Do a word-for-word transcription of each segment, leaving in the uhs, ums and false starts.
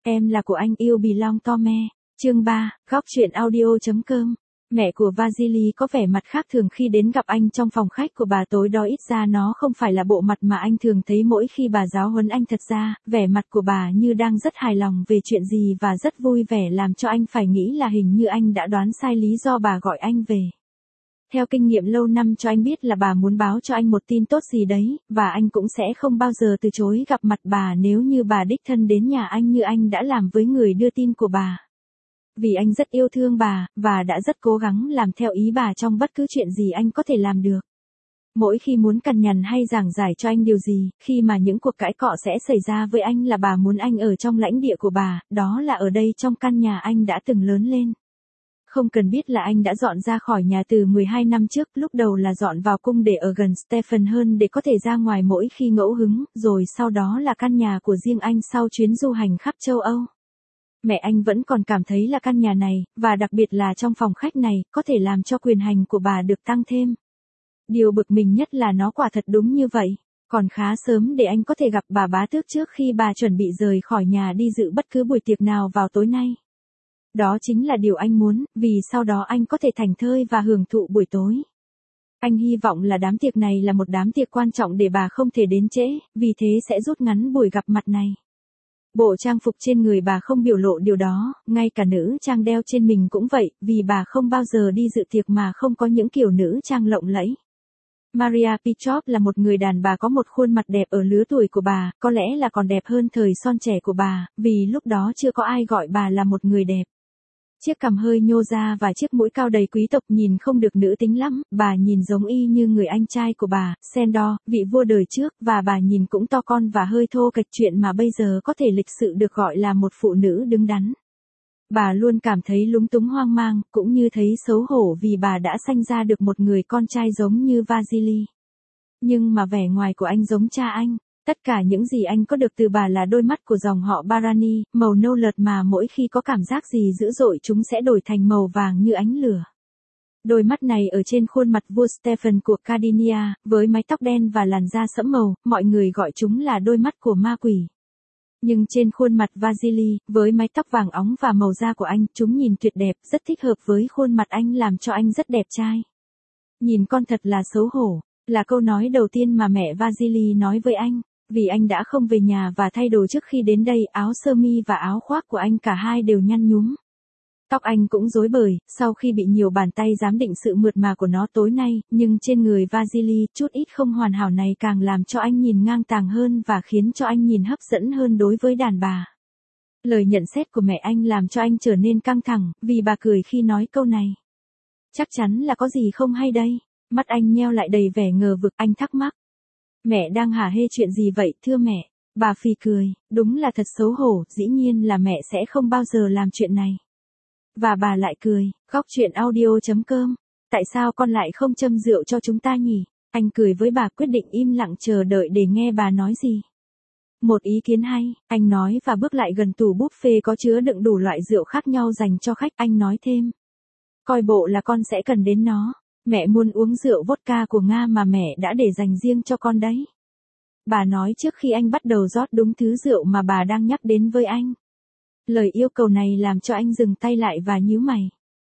Em là của anh yêu belong to me. Chương ba, góc truyện audio.com. Mẹ của Vasily có vẻ mặt khác thường khi đến gặp anh trong phòng khách của bà tối đó, ít ra nó không phải là bộ mặt mà anh thường thấy mỗi khi bà giáo huấn anh. Thật ra, vẻ mặt của bà như đang rất hài lòng về chuyện gì và rất vui vẻ, làm cho anh phải nghĩ là hình như anh đã đoán sai lý do bà gọi anh về. Theo kinh nghiệm lâu năm cho anh biết là bà muốn báo cho anh một tin tốt gì đấy, và anh cũng sẽ không bao giờ từ chối gặp mặt bà nếu như bà đích thân đến nhà anh như anh đã làm với người đưa tin của bà. Vì anh rất yêu thương bà, và đã rất cố gắng làm theo ý bà trong bất cứ chuyện gì anh có thể làm được. Mỗi khi muốn cằn nhằn hay giảng giải cho anh điều gì, khi mà những cuộc cãi cọ sẽ xảy ra với anh là bà muốn anh ở trong lãnh địa của bà, đó là ở đây trong căn nhà anh đã từng lớn lên. Không cần biết là anh đã dọn ra khỏi nhà từ mười hai năm trước, lúc đầu là dọn vào cung để ở gần Stephen hơn để có thể ra ngoài mỗi khi ngẫu hứng, rồi sau đó là căn nhà của riêng anh sau chuyến du hành khắp châu Âu. Mẹ anh vẫn còn cảm thấy là căn nhà này, và đặc biệt là trong phòng khách này, có thể làm cho quyền hành của bà được tăng thêm. Điều bực mình nhất là nó quả thật đúng như vậy. Còn khá sớm để anh có thể gặp bà bá tước trước khi bà chuẩn bị rời khỏi nhà đi dự bất cứ buổi tiệc nào vào tối nay. Đó chính là điều anh muốn, vì sau đó anh có thể thảnh thơi và hưởng thụ buổi tối. Anh hy vọng là đám tiệc này là một đám tiệc quan trọng để bà không thể đến trễ, vì thế sẽ rút ngắn buổi gặp mặt này. Bộ trang phục trên người bà không biểu lộ điều đó, ngay cả nữ trang đeo trên mình cũng vậy, vì bà không bao giờ đi dự tiệc mà không có những kiểu nữ trang lộng lẫy. Maria Pichov là một người đàn bà có một khuôn mặt đẹp ở lứa tuổi của bà, có lẽ là còn đẹp hơn thời son trẻ của bà, vì lúc đó chưa có ai gọi bà là một người đẹp. Chiếc cằm hơi nhô ra và chiếc mũi cao đầy quý tộc nhìn không được nữ tính lắm, bà nhìn giống y như người anh trai của bà, Sandor, vị vua đời trước, và bà nhìn cũng to con và hơi thô kệch, chuyện mà bây giờ có thể lịch sự được gọi là một phụ nữ đứng đắn. Bà luôn cảm thấy lúng túng hoang mang, cũng như thấy xấu hổ vì bà đã sanh ra được một người con trai giống như Vasily. Nhưng mà vẻ ngoài của anh giống cha anh. Tất cả những gì anh có được từ bà là đôi mắt của dòng họ Barani, màu nâu lợt mà mỗi khi có cảm giác gì dữ dội chúng sẽ đổi thành màu vàng như ánh lửa. Đôi mắt này ở trên khuôn mặt vua Stephen của Cardinia, với mái tóc đen và làn da sẫm màu, mọi người gọi chúng là đôi mắt của ma quỷ. Nhưng trên khuôn mặt Vasily, với mái tóc vàng óng và màu da của anh, chúng nhìn tuyệt đẹp, rất thích hợp với khuôn mặt anh, làm cho anh rất đẹp trai. Nhìn con thật là xấu hổ, là câu nói đầu tiên mà mẹ Vasily nói với anh. Vì anh đã không về nhà và thay đồ trước khi đến đây, áo sơ mi và áo khoác của anh cả hai đều nhăn nhúm. Tóc anh cũng rối bời, sau khi bị nhiều bàn tay giám định sự mượt mà của nó tối nay, nhưng trên người Vasily, chút ít không hoàn hảo này càng làm cho anh nhìn ngang tàng hơn và khiến cho anh nhìn hấp dẫn hơn đối với đàn bà. Lời nhận xét của mẹ anh làm cho anh trở nên căng thẳng, vì bà cười khi nói câu này. Chắc chắn là có gì không hay đây. Mắt anh nheo lại đầy vẻ ngờ vực, anh thắc mắc. Mẹ đang hả hê chuyện gì vậy thưa mẹ? Bà phì cười, đúng là thật xấu hổ, dĩ nhiên là mẹ sẽ không bao giờ làm chuyện này. Và bà lại cười, góc truyện audio.com. Tại sao con lại không châm rượu cho chúng ta nhỉ? Anh cười với bà, quyết định im lặng chờ đợi để nghe bà nói gì. Một ý kiến hay, anh nói và bước lại gần tủ buffet có chứa đựng đủ loại rượu khác nhau dành cho khách. Anh nói thêm. Coi bộ là con sẽ cần đến nó. Mẹ muốn uống rượu vodka của Nga mà mẹ đã để dành riêng cho con đấy. Bà nói trước khi anh bắt đầu rót đúng thứ rượu mà bà đang nhắc đến với anh. Lời yêu cầu này làm cho anh dừng tay lại và nhíu mày.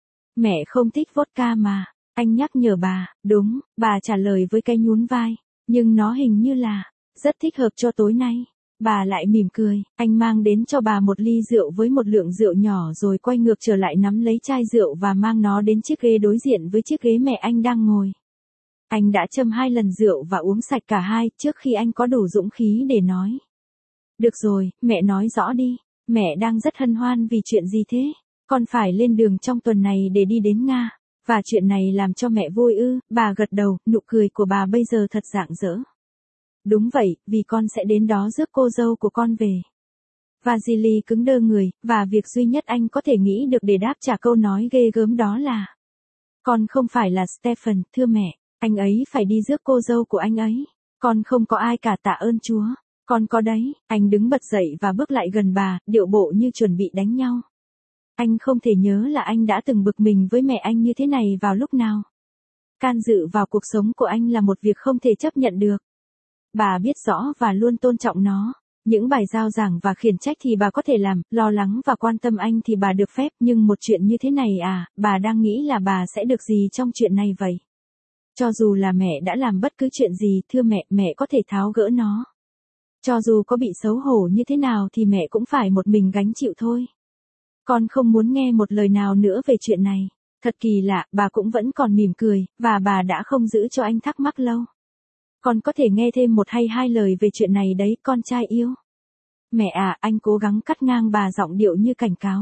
Mẹ không thích vodka mà, anh nhắc nhở bà. Đúng, bà trả lời với cái nhún vai. Nhưng nó hình như là rất thích hợp cho tối nay. Bà lại mỉm cười, anh mang đến cho bà một ly rượu với một lượng rượu nhỏ rồi quay ngược trở lại nắm lấy chai rượu và mang nó đến chiếc ghế đối diện với chiếc ghế mẹ anh đang ngồi. Anh đã châm hai lần rượu và uống sạch cả hai trước khi anh có đủ dũng khí để nói. Được rồi, mẹ nói rõ đi, mẹ đang rất hân hoan vì chuyện gì thế? Con phải lên đường trong tuần này để đi đến Nga, và chuyện này làm cho mẹ vui ư? Bà gật đầu, nụ cười của bà bây giờ thật rạng rỡ. Đúng vậy, vì con sẽ đến đó rước cô dâu của con về. Vasily cứng đơ người, và việc duy nhất anh có thể nghĩ được để đáp trả câu nói ghê gớm đó là con không phải là Stephen, thưa mẹ, anh ấy phải đi rước cô dâu của anh ấy. Con không có ai cả, tạ ơn Chúa. Con có đấy. Anh đứng bật dậy và bước lại gần bà, điệu bộ như chuẩn bị đánh nhau. Anh không thể nhớ là anh đã từng bực mình với mẹ anh như thế này vào lúc nào. Can dự vào cuộc sống của anh là một việc không thể chấp nhận được. Bà biết rõ và luôn tôn trọng nó. Những bài giao giảng và khiển trách thì bà có thể làm, lo lắng và quan tâm anh thì bà được phép, nhưng một chuyện như thế này à, bà đang nghĩ là bà sẽ được gì trong chuyện này vậy? Cho dù là mẹ đã làm bất cứ chuyện gì, thưa mẹ, mẹ có thể tháo gỡ nó. Cho dù có bị xấu hổ như thế nào thì mẹ cũng phải một mình gánh chịu thôi. Con không muốn nghe một lời nào nữa về chuyện này. Thật kỳ lạ, bà cũng vẫn còn mỉm cười, và bà đã không giữ cho anh thắc mắc lâu. Con có thể nghe thêm một hay hai lời về chuyện này đấy, con trai yêu. Mẹ à, anh cố gắng cắt ngang bà giọng điệu như cảnh cáo.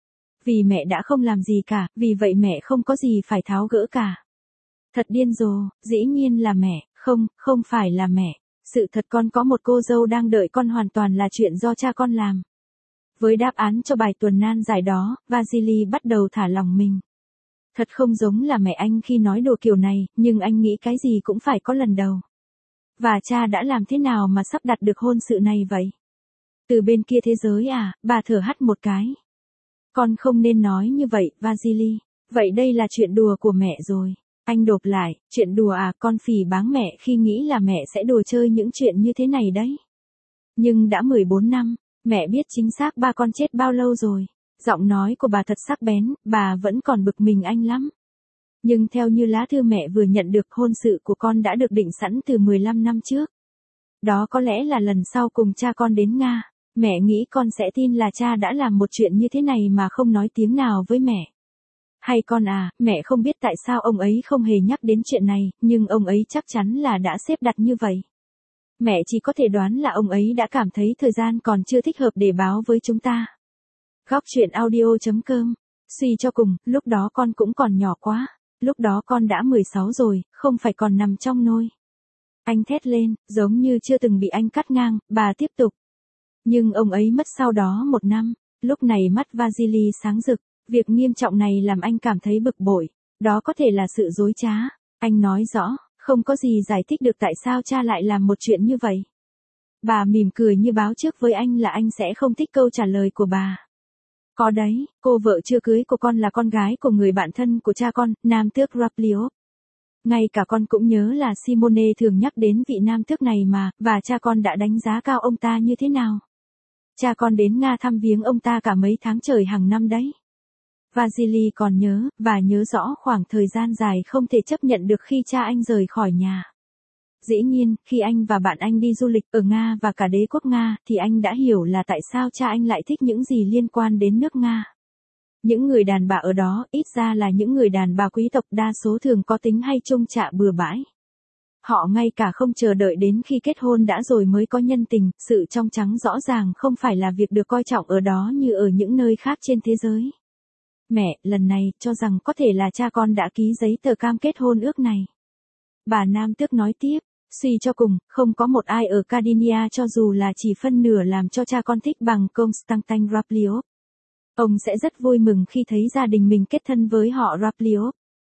Vì mẹ đã không làm gì cả, vì vậy mẹ không có gì phải tháo gỡ cả. Thật điên rồ, dĩ nhiên là mẹ, không, không phải là mẹ. Sự thật con có một cô dâu đang đợi con hoàn toàn là chuyện do cha con làm. Với đáp án cho bài tuần nan giải đó, Vasily bắt đầu thả lòng mình. Thật không giống là mẹ anh khi nói đồ kiểu này, nhưng anh nghĩ cái gì cũng phải có lần đầu. Và cha đã làm thế nào mà sắp đặt được hôn sự này vậy? Từ bên kia thế giới à, bà thở hắt một cái. Con không nên nói như vậy, Vasily. Vậy đây là chuyện đùa của mẹ rồi. Anh đột lại, chuyện đùa à, con phỉ báng mẹ khi nghĩ là mẹ sẽ đùa chơi những chuyện như thế này đấy. Nhưng đã mười bốn năm, mẹ biết chính xác ba con chết bao lâu rồi. Giọng nói của bà thật sắc bén, bà vẫn còn bực mình anh lắm. Nhưng theo như lá thư mẹ vừa nhận được, hôn sự của con đã được định sẵn từ mười lăm năm trước. Đó có lẽ là lần sau cùng cha con đến Nga. Mẹ nghĩ con sẽ tin là cha đã làm một chuyện như thế này mà không nói tiếng nào với mẹ. Hay con à, mẹ không biết tại sao ông ấy không hề nhắc đến chuyện này, nhưng ông ấy chắc chắn là đã xếp đặt như vậy. Mẹ chỉ có thể đoán là ông ấy đã cảm thấy thời gian còn chưa thích hợp để báo với chúng ta. Góc truyện audio chấm com. Suy cho cùng, lúc đó con cũng còn nhỏ quá. Lúc đó con đã mười sáu rồi, không phải còn nằm trong nôi. Anh thét lên, giống như chưa từng bị anh cắt ngang, bà tiếp tục. Nhưng ông ấy mất sau đó một năm. Lúc này mắt Vasily sáng rực. Việc nghiêm trọng này làm anh cảm thấy bực bội. Đó có thể là sự dối trá. Anh nói rõ, không có gì giải thích được tại sao cha lại làm một chuyện như vậy. Bà mỉm cười như báo trước với anh là anh sẽ không thích câu trả lời của bà. Có đấy, cô vợ chưa cưới của con là con gái của người bạn thân của cha con, nam tước Rappliov. Ngay cả con cũng nhớ là Simone thường nhắc đến vị nam tước này mà, và cha con đã đánh giá cao ông ta như thế nào. Cha con đến Nga thăm viếng ông ta cả mấy tháng trời hàng năm đấy. Vasily còn nhớ, và nhớ rõ khoảng thời gian dài không thể chấp nhận được khi cha anh rời khỏi nhà. Dĩ nhiên, khi anh và bạn anh đi du lịch ở Nga và cả đế quốc Nga, thì anh đã hiểu là tại sao cha anh lại thích những gì liên quan đến nước Nga. Những người đàn bà ở đó, ít ra là những người đàn bà quý tộc, đa số thường có tính hay trông chạ bừa bãi. Họ ngay cả không chờ đợi đến khi kết hôn đã rồi mới có nhân tình, sự trong trắng rõ ràng không phải là việc được coi trọng ở đó như ở những nơi khác trên thế giới. Mẹ, lần này, cho rằng có thể là cha con đã ký giấy tờ cam kết hôn ước này. Bà nam tước nói tiếp, suy cho cùng, không có một ai ở Cardinia cho dù là chỉ phân nửa làm cho cha con thích bằng Konstantin Rappliov. Ông sẽ rất vui mừng khi thấy gia đình mình kết thân với họ Rappliov.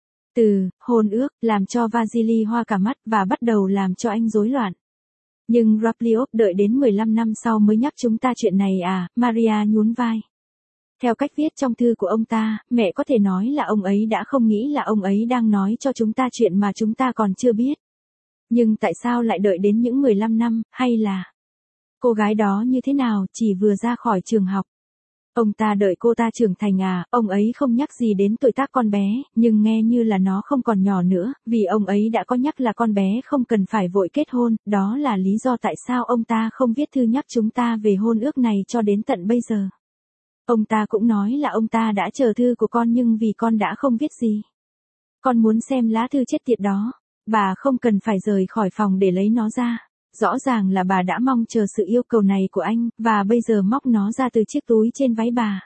Từ hôn ước làm cho Vasily hoa cả mắt và bắt đầu làm cho anh rối loạn. Nhưng Rappliov đợi đến mười lăm năm sau mới nhắc chúng ta chuyện này à, Maria nhún vai. Theo cách viết trong thư của ông ta, mẹ có thể nói là ông ấy đã không nghĩ là ông ấy đang nói cho chúng ta chuyện mà chúng ta còn chưa biết. Nhưng tại sao lại đợi đến những mười lăm năm, hay là cô gái đó như thế nào, chỉ vừa ra khỏi trường học. Ông ta đợi cô ta trưởng thành à, ông ấy không nhắc gì đến tuổi tác con bé, nhưng nghe như là nó không còn nhỏ nữa, vì ông ấy đã có nhắc là con bé không cần phải vội kết hôn, đó là lý do tại sao ông ta không viết thư nhắc chúng ta về hôn ước này cho đến tận bây giờ. Ông ta cũng nói là ông ta đã chờ thư của con nhưng vì con đã không viết gì. Con muốn xem lá thư chết tiệt đó, bà không cần phải rời khỏi phòng để lấy nó ra. Rõ ràng là bà đã mong chờ sự yêu cầu này của anh, và bây giờ móc nó ra từ chiếc túi trên váy bà.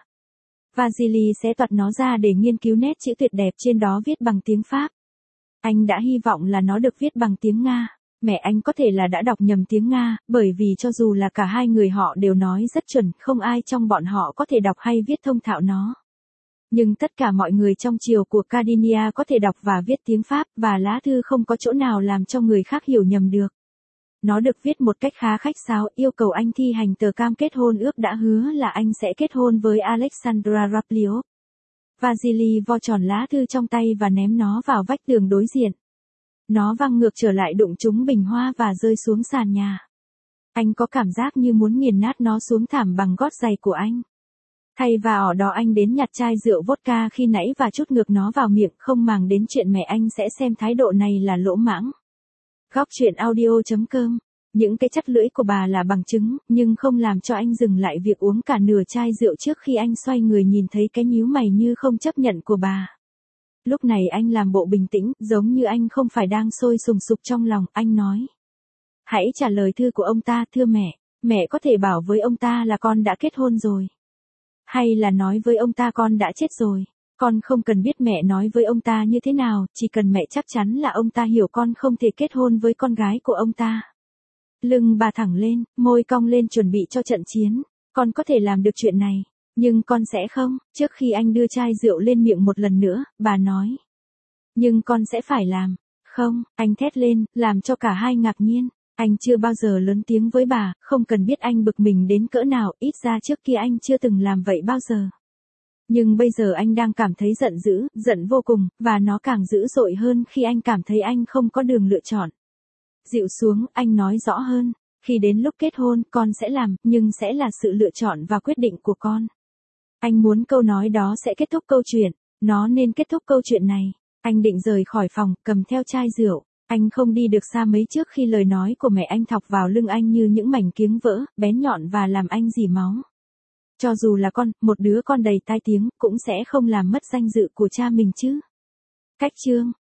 Vasily sẽ toạt nó ra để nghiên cứu nét chữ tuyệt đẹp trên đó viết bằng tiếng Pháp. Anh đã hy vọng là nó được viết bằng tiếng Nga. Mẹ anh có thể là đã đọc nhầm tiếng Nga, bởi vì cho dù là cả hai người họ đều nói rất chuẩn, không ai trong bọn họ có thể đọc hay viết thông thạo nó. Nhưng tất cả mọi người trong triều của Cardinia có thể đọc và viết tiếng Pháp, và lá thư không có chỗ nào làm cho người khác hiểu nhầm được. Nó được viết một cách khá khách sáo, yêu cầu anh thi hành tờ cam kết hôn ước đã hứa là anh sẽ kết hôn với Alexandra Rappliov. Vasily vo tròn lá thư trong tay và ném nó vào vách tường đối diện. Nó văng ngược trở lại đụng trúng bình hoa và rơi xuống sàn nhà. Anh có cảm giác như muốn nghiền nát nó xuống thảm bằng gót giày của anh. Thay vào ở đó anh đến nhặt chai rượu vodka khi nãy và trút ngược nó vào miệng, không màng đến chuyện mẹ anh sẽ xem thái độ này là lỗ mãng. Góc truyện audio chấm com. Những cái chất lưỡi của bà là bằng chứng, nhưng không làm cho anh dừng lại việc uống cả nửa chai rượu trước khi anh xoay người nhìn thấy cái nhíu mày như không chấp nhận của bà. Lúc này anh làm bộ bình tĩnh, giống như anh không phải đang sôi sùng sục trong lòng, anh nói. Hãy trả lời thư của ông ta, thưa mẹ, mẹ có thể bảo với ông ta là con đã kết hôn rồi. Hay là nói với ông ta con đã chết rồi. Con không cần biết mẹ nói với ông ta như thế nào, chỉ cần mẹ chắc chắn là ông ta hiểu con không thể kết hôn với con gái của ông ta. Lưng bà thẳng lên, môi cong lên chuẩn bị cho trận chiến. Con có thể làm được chuyện này, nhưng con sẽ không. Trước khi anh đưa chai rượu lên miệng một lần nữa, bà nói. Nhưng con sẽ phải làm. Không, anh thét lên, làm cho cả hai ngạc nhiên. Anh chưa bao giờ lớn tiếng với bà, không cần biết anh bực mình đến cỡ nào, ít ra trước kia anh chưa từng làm vậy bao giờ. Nhưng bây giờ anh đang cảm thấy giận dữ, giận vô cùng, và nó càng dữ dội hơn khi anh cảm thấy anh không có đường lựa chọn. Dịu xuống, anh nói rõ hơn, khi đến lúc kết hôn, con sẽ làm, nhưng sẽ là sự lựa chọn và quyết định của con. Anh muốn câu nói đó sẽ kết thúc câu chuyện, nó nên kết thúc câu chuyện này. Anh định rời khỏi phòng, cầm theo chai rượu. Anh không đi được xa mấy trước khi lời nói của mẹ anh thọc vào lưng anh như những mảnh kiếng vỡ, bén nhọn và làm anh rỉ máu. Cho dù là con, một đứa con đầy tai tiếng, cũng sẽ không làm mất danh dự của cha mình chứ. Cách chương